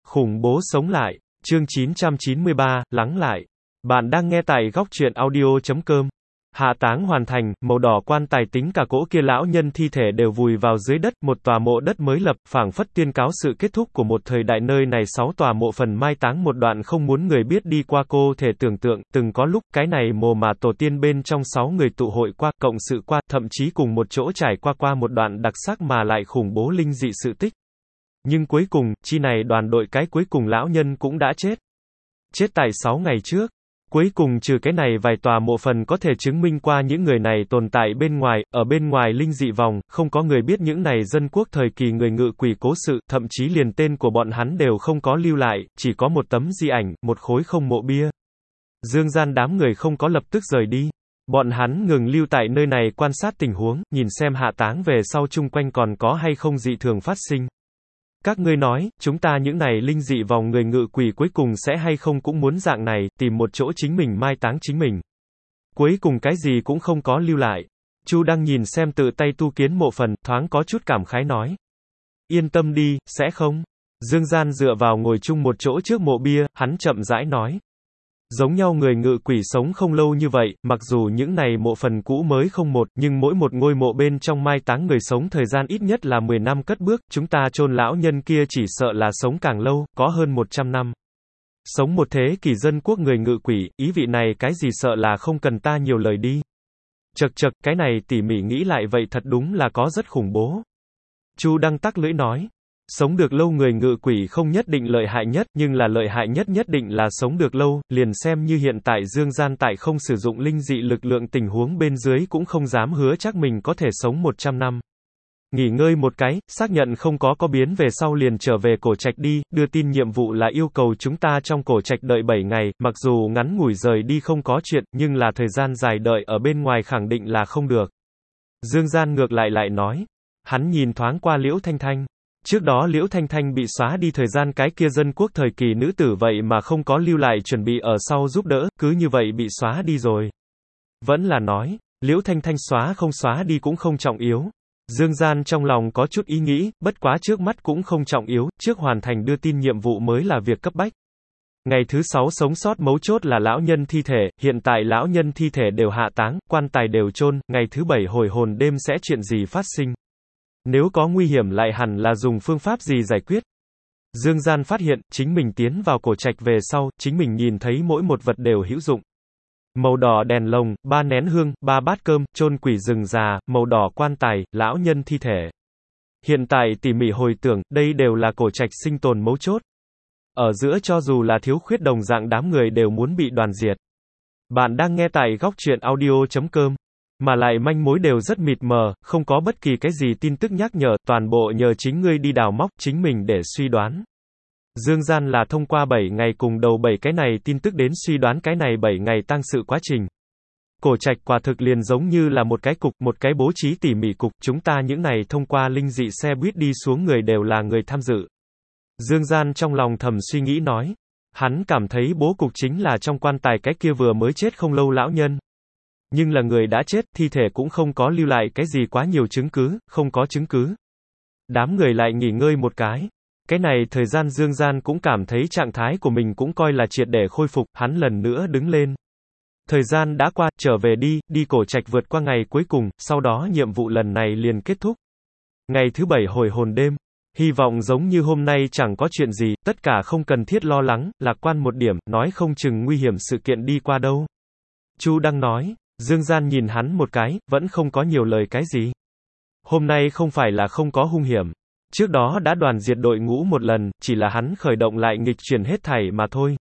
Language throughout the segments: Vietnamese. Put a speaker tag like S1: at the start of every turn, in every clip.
S1: Khủng bố sống lại. Chương 993, lắng lại. Bạn đang nghe tại góc truyện audio.com. Hạ táng hoàn thành, màu đỏ quan tài tính cả cỗ kia lão nhân thi thể đều vùi vào dưới đất, một tòa mộ đất mới lập, phảng phất tuyên cáo sự kết thúc của một thời đại nơi này 6 tòa mộ phần mai táng một đoạn không muốn người biết đi qua cô thể tưởng tượng, từng có lúc, cái này mồ mà tổ tiên bên trong 6 người tụ hội qua, cộng sự qua, thậm chí cùng một chỗ trải qua một đoạn đặc sắc mà lại khủng bố linh dị sự tích. Nhưng cuối cùng, chi này đoàn đội cái cuối cùng lão nhân cũng đã chết. Chết tại 6 ngày trước. Cuối cùng trừ cái này vài tòa mộ phần có thể chứng minh qua những người này tồn tại bên ngoài, ở bên ngoài linh dị vòng, không có người biết những này dân quốc thời kỳ người ngự quỷ cố sự, thậm chí liền tên của bọn hắn đều không có lưu lại, chỉ có một tấm di ảnh, một khối không mộ bia. Dương gian đám người không có lập tức rời đi. Bọn hắn ngừng lưu tại nơi này quan sát tình huống, nhìn xem hạ táng về sau chung quanh còn có hay không dị thường phát sinh. Các ngươi nói, chúng ta những này linh dị vòng người ngự quỷ cuối cùng sẽ hay không cũng muốn dạng này, tìm một chỗ chính mình mai táng chính mình. Cuối cùng cái gì cũng không có lưu lại. Chu Đăng nhìn xem tự tay tu kiến mộ phần, thoáng có chút cảm khái nói. Yên tâm đi, sẽ không. Dương Gian dựa vào ngồi chung một chỗ trước mộ bia, hắn chậm rãi nói. Giống nhau người ngự quỷ sống không lâu như vậy, mặc dù những này mộ phần cũ mới không một, nhưng mỗi một ngôi mộ bên trong mai táng người sống thời gian ít nhất là 10 năm cất bước, chúng ta chôn lão nhân kia chỉ sợ là sống càng lâu, có hơn 100 năm. Sống một thế kỷ dân quốc người ngự quỷ, ý vị này cái gì sợ là không cần ta nhiều lời đi. Chậc, cái này tỉ mỉ nghĩ lại vậy thật đúng là có rất khủng bố. Chu Đăng tắc lưỡi nói. Sống được lâu người ngự quỷ không nhất định lợi hại nhất, nhưng là lợi hại nhất nhất định là sống được lâu, liền xem như hiện tại Dương Gian tại không sử dụng linh dị lực lượng tình huống bên dưới cũng không dám hứa chắc mình có thể sống 100 năm. Nghỉ ngơi một cái, xác nhận không có biến về sau liền trở về cổ trạch đi, đưa tin nhiệm vụ là yêu cầu chúng ta trong cổ trạch đợi 7 ngày, mặc dù ngắn ngủi rời đi không có chuyện, nhưng là thời gian dài đợi ở bên ngoài khẳng định là không được. Dương Gian ngược lại nói. Hắn nhìn thoáng qua Liễu Thanh Thanh. Trước đó Liễu Thanh Thanh bị xóa đi thời gian cái kia dân quốc thời kỳ nữ tử vậy mà không có lưu lại chuẩn bị ở sau giúp đỡ, cứ như vậy bị xóa đi rồi. Vẫn là nói, Liễu Thanh Thanh xóa không xóa đi cũng không trọng yếu. Dương Gian trong lòng có chút ý nghĩ, bất quá trước mắt cũng không trọng yếu, trước hoàn thành đưa tin nhiệm vụ mới là việc cấp bách. Ngày thứ 6 sống sót mấu chốt là lão nhân thi thể, hiện tại lão nhân thi thể đều hạ táng, quan tài đều chôn, ngày thứ 7 hồi hồn đêm sẽ chuyện gì phát sinh. Nếu có nguy hiểm lại hẳn là dùng phương pháp gì giải quyết. Dương Gian phát hiện, chính mình tiến vào cổ trạch về sau, chính mình nhìn thấy mỗi một vật đều hữu dụng. Màu đỏ đèn lồng, 3 nén hương, 3 bát cơm, chôn quỷ rừng già, màu đỏ quan tài, lão nhân thi thể. Hiện tại tỉ mỉ hồi tưởng, đây đều là cổ trạch sinh tồn mấu chốt. Ở giữa cho dù là thiếu khuyết đồng dạng đám người đều muốn bị đoàn diệt. Bạn đang nghe tại góc truyện audio.com. Mà lại manh mối đều rất mịt mờ, không có bất kỳ cái gì tin tức nhắc nhở, toàn bộ nhờ chính ngươi đi đào móc chính mình để suy đoán. Dương Gian là thông qua 7 ngày cùng đầu 7 cái này tin tức đến suy đoán cái này 7 ngày tăng sự quá trình. Cổ trạch quả thực liền giống như là một cái cục, một cái bố trí tỉ mỉ cục, chúng ta những này thông qua linh dị xe buýt đi xuống người đều là người tham dự. Dương Gian trong lòng thầm suy nghĩ nói. Hắn cảm thấy bố cục chính là trong quan tài cái kia vừa mới chết không lâu lão nhân. Nhưng là người đã chết, thi thể cũng không có lưu lại cái gì quá nhiều chứng cứ, không có chứng cứ. Đám người lại nghỉ ngơi một cái. Cái này thời gian Dương Gian cũng cảm thấy trạng thái của mình cũng coi là triệt để khôi phục, hắn lần nữa đứng lên. Thời gian đã qua, trở về đi cổ trạch vượt qua ngày cuối cùng, sau đó nhiệm vụ lần này liền kết thúc. Ngày thứ 7 hồi hồn đêm. Hy vọng giống như hôm nay chẳng có chuyện gì, tất cả không cần thiết lo lắng, lạc quan một điểm, nói không chừng nguy hiểm sự kiện đi qua đâu. Chu Đăng nói. Dương Gian nhìn hắn một cái, vẫn không có nhiều lời cái gì. Hôm nay không phải là không có hung hiểm. Trước đó đã đoàn diệt đội ngũ một lần, chỉ là hắn khởi động lại nghịch chuyển hết thảy mà thôi.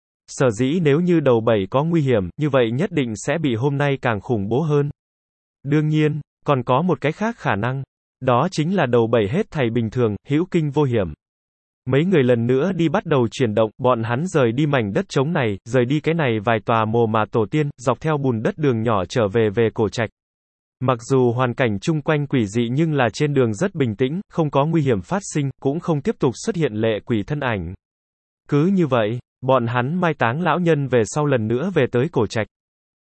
S1: Sở dĩ nếu như đầu 7 có nguy hiểm, như vậy nhất định sẽ bị hôm nay càng khủng bố hơn. Đương nhiên, còn có một cái khác khả năng. Đó chính là đầu 7 hết thảy bình thường, hữu kinh vô hiểm. Mấy người lần nữa đi bắt đầu chuyển động, bọn hắn rời đi mảnh đất trống này, rời đi cái này vài tòa mồ mà tổ tiên, dọc theo bùn đất đường nhỏ trở về cổ trạch. Mặc dù hoàn cảnh chung quanh quỷ dị nhưng là trên đường rất bình tĩnh, không có nguy hiểm phát sinh, cũng không tiếp tục xuất hiện lệ quỷ thân ảnh. Cứ như vậy, bọn hắn mai táng lão nhân về sau lần nữa về tới cổ trạch.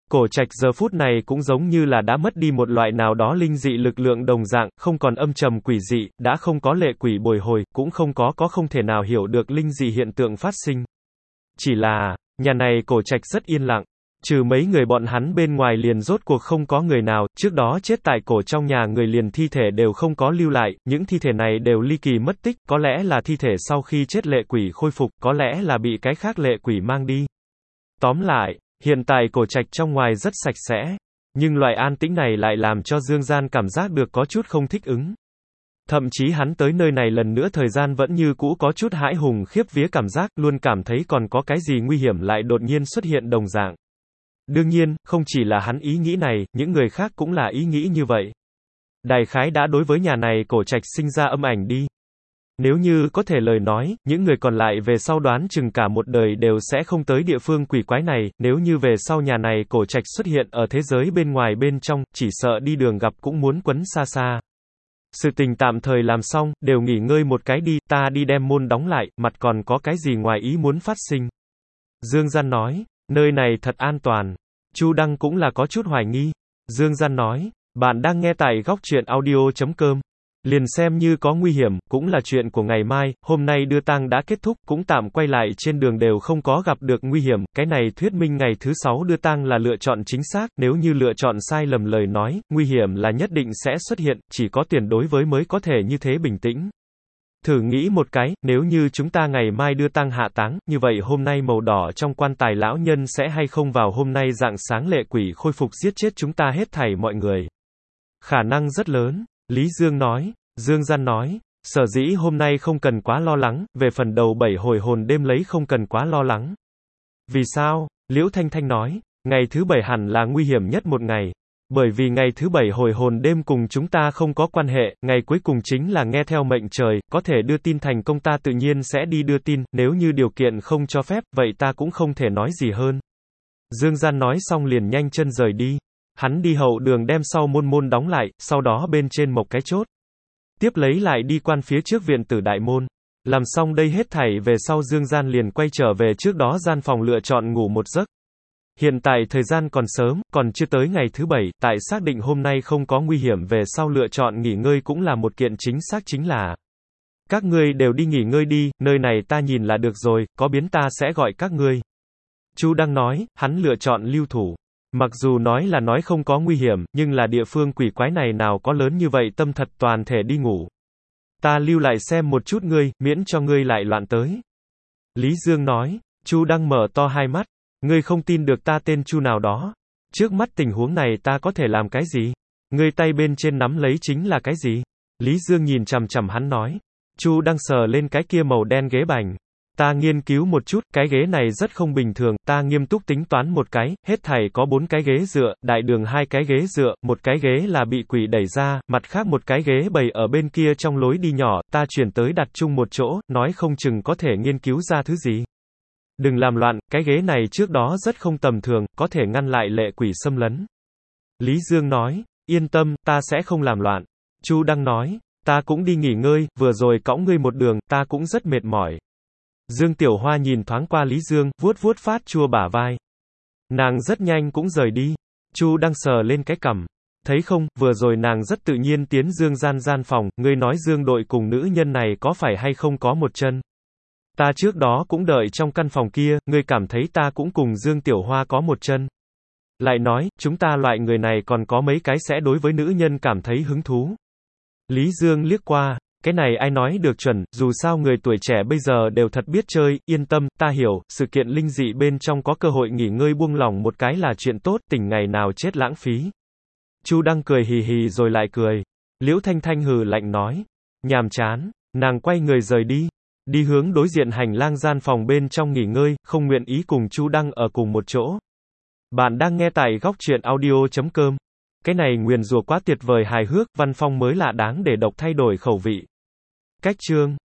S1: Cổ Trạch giờ phút này cũng giống như là đã mất đi một loại nào đó linh dị lực lượng đồng dạng, không còn âm trầm quỷ dị, đã không có lệ quỷ bồi hồi, cũng không có không thể nào hiểu được linh dị hiện tượng phát sinh. Chỉ là, nhà này Cổ Trạch rất yên lặng. Trừ mấy người bọn hắn bên ngoài liền rốt cuộc không có người nào, trước đó chết tại cổ trong nhà người liền thi thể đều không có lưu lại, những thi thể này đều ly kỳ mất tích, có lẽ là thi thể sau khi chết lệ quỷ khôi phục, có lẽ là bị cái khác lệ quỷ mang đi. Tóm lại, hiện tại Cổ Trạch trong ngoài rất sạch sẽ, nhưng loại an tĩnh này lại làm cho Dương Gian cảm giác được có chút không thích ứng. Thậm chí hắn tới nơi này lần nữa thời gian vẫn như cũ có chút hãi hùng khiếp vía cảm giác, luôn cảm thấy còn có cái gì nguy hiểm lại đột nhiên xuất hiện đồng dạng. Đương nhiên, không chỉ là hắn ý nghĩ này, những người khác cũng là ý nghĩ như vậy. Đại khái đã đối với nhà này Cổ Trạch sinh ra âm ảnh đi. Nếu như có thể lời nói, những người còn lại về sau đoán chừng cả một đời đều sẽ không tới địa phương quỷ quái này, nếu như về sau nhà này Cổ Trạch xuất hiện ở thế giới bên ngoài bên trong, chỉ sợ đi đường gặp cũng muốn quấn xa xa. Sự tình tạm thời làm xong, đều nghỉ ngơi một cái đi, ta đi đem môn đóng lại, mặt còn có cái gì ngoài ý muốn phát sinh. Dương Gian nói, nơi này thật an toàn. Chu Đăng cũng là có chút hoài nghi. Dương Gian nói, bạn đang nghe tại góc truyện audio.com. Liền xem như có nguy hiểm, cũng là chuyện của ngày mai, hôm nay đưa tang đã kết thúc, cũng tạm quay lại trên đường đều không có gặp được nguy hiểm, cái này thuyết minh ngày thứ 6 đưa tang là lựa chọn chính xác, nếu như lựa chọn sai lầm lời nói, nguy hiểm là nhất định sẽ xuất hiện, chỉ có tiền đối với mới có thể như thế bình tĩnh. Thử nghĩ một cái, nếu như chúng ta ngày mai đưa tang hạ táng, như vậy hôm nay màu đỏ trong quan tài lão nhân sẽ hay không vào hôm nay rạng sáng lệ quỷ khôi phục giết chết chúng ta hết thảy mọi người. Khả năng rất lớn. Lý Dương nói. Dương Gian nói, sở dĩ hôm nay không cần quá lo lắng, về phần đầu 7 hồi hồn đêm lấy không cần quá lo lắng. Vì sao? Liễu Thanh Thanh nói, ngày thứ 7 hẳn là nguy hiểm nhất một ngày. Bởi vì ngày thứ 7 hồi hồn đêm cùng chúng ta không có quan hệ, ngày cuối cùng chính là nghe theo mệnh trời, có thể đưa tin thành công ta tự nhiên sẽ đi đưa tin, nếu như điều kiện không cho phép, vậy ta cũng không thể nói gì hơn. Dương Gian nói xong liền nhanh chân rời đi. Hắn đi hậu đường đem sau môn đóng lại, sau đó bên trên một cái chốt. Tiếp lấy lại đi quan phía trước viện tử đại môn. Làm xong đây hết thảy về sau Dương Gian liền quay trở về trước đó gian phòng lựa chọn ngủ một giấc. Hiện tại thời gian còn sớm, còn chưa tới ngày thứ 7, tại xác định hôm nay không có nguy hiểm về sau lựa chọn nghỉ ngơi cũng là một kiện chính xác chính là. Các ngươi đều đi nghỉ ngơi đi, nơi này ta nhìn là được rồi, có biến ta sẽ gọi các ngươi. Chu Đăng nói, hắn lựa chọn lưu thủ. Mặc dù nói là nói không có nguy hiểm, nhưng là địa phương quỷ quái này nào có lớn như vậy tâm thật toàn thể đi ngủ. Ta lưu lại xem một chút ngươi, miễn cho ngươi lại loạn tới. Lý Dương nói, Chu Đăng mở to hai mắt. Ngươi không tin được ta tên Chu nào đó. Trước mắt tình huống này ta có thể làm cái gì? Ngươi tay bên trên nắm lấy chính là cái gì? Lý Dương nhìn chằm chằm hắn nói. Chu Đăng sờ lên cái kia màu đen ghế bành. Ta nghiên cứu một chút, cái ghế này rất không bình thường, ta nghiêm túc tính toán một cái, hết thảy có 4 cái ghế dựa, đại đường 2 cái ghế dựa, một cái ghế là bị quỷ đẩy ra, mặt khác một cái ghế bày ở bên kia trong lối đi nhỏ, ta chuyển tới đặt chung một chỗ, nói không chừng có thể nghiên cứu ra thứ gì. Đừng làm loạn, cái ghế này trước đó rất không tầm thường, có thể ngăn lại lệ quỷ xâm lấn. Lý Dương nói, yên tâm, ta sẽ không làm loạn. Chu Đăng nói, ta cũng đi nghỉ ngơi, vừa rồi cõng ngươi một đường, ta cũng rất mệt mỏi. Dương Tiểu Hoa nhìn thoáng qua Lý Dương, vuốt vuốt phát chua bả vai. Nàng rất nhanh cũng rời đi. Chu Đăng sờ lên cái cằm. Thấy không, vừa rồi nàng rất tự nhiên tiến Dương gian phòng, ngươi nói Dương đội cùng nữ nhân này có phải hay không có một chân. Ta trước đó cũng đợi trong căn phòng kia, ngươi cảm thấy ta cũng cùng Dương Tiểu Hoa có một chân. Lại nói, chúng ta loại người này còn có mấy cái sẽ đối với nữ nhân cảm thấy hứng thú. Lý Dương liếc qua, cái này ai nói được chuẩn, dù sao người tuổi trẻ bây giờ đều thật biết chơi, yên tâm, ta hiểu, sự kiện linh dị bên trong có cơ hội nghỉ ngơi buông lỏng một cái là chuyện tốt, tỉnh ngày nào chết lãng phí. Chu Đăng cười hì hì rồi lại cười. Liễu Thanh Thanh hừ lạnh nói, nhàm chán, nàng quay người rời đi. Đi hướng đối diện hành lang gian phòng bên trong nghỉ ngơi, không nguyện ý cùng Chu Đăng ở cùng một chỗ. Bạn đang nghe tại góc truyện audio.com. Cái này nguyền rủa quá tuyệt vời hài hước, văn phong mới lạ đáng để độc thay đổi khẩu vị. Cách chương